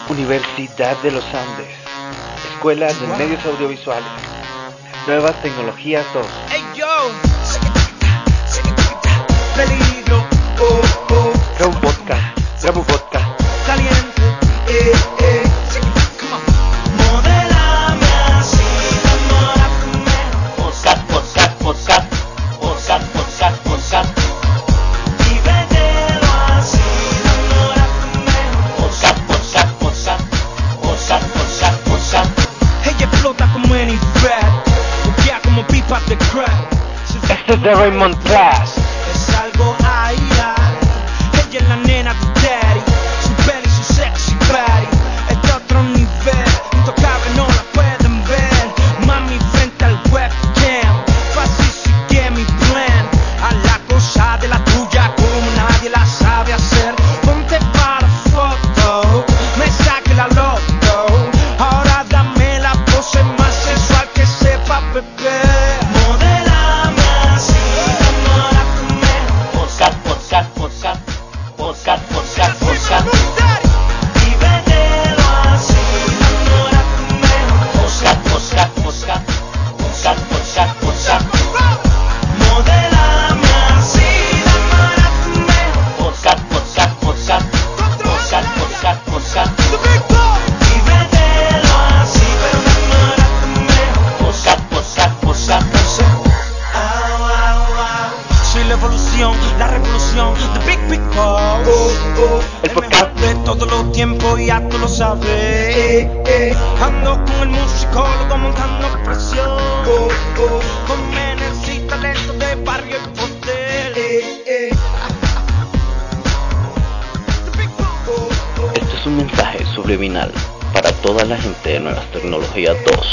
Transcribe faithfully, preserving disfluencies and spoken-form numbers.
Universidad de los Andes, Escuela de Medios Audiovisuales, Nuevas Tecnologías dos. Hey yo, peligro, oh, oh. Grabo un podcast, grabo un podcast. Caliente, eh, eh. Come on. Modelame así, enamórame. Podcast, podcast, podcast, podcast, podcast, podcast. Y vételo así, enamórame. Podcast, podcast, podcast, podcast, podcast, podcast. Ella explota como any fat, buquea como pipa de crack. Este es de Raymond Pass. Es algo ay, ay. Ella es la nena de daddy, su belly, su sexy body. Es de otro nivel, intocable, no la pueden ver. Mami frente al webcam, fácil sigue mi plan. A la cosa de la tuya como nadie la sabe hacer. Ponte para foto, me saque la loto. Ahora dame la pose más sensual que sepa beber. Modelame así, enamórame. Podcast, podcast, podcast, podcast, podcast, podcast. Y vételo así, enamórame. Podcast, podcast, podcast, podcast, podcast, podcast. Modelame así, enamórame. Podcast, podcast, podcast, podcast, podcast, podcast. Y vételo así, pero enamórame. Podcast, podcast, podcast. Au, au, au. Soy la evolución, la revolución, the big big boss. El El podcast. mejor de todos los tiempos, ya tú lo sabes. Ando con el musicólogo montando presión. Con menes y talento de barrio y poder. The big boss. Este es un mensaje subliminal para toda la gente de Nuevas Tecnologías dos.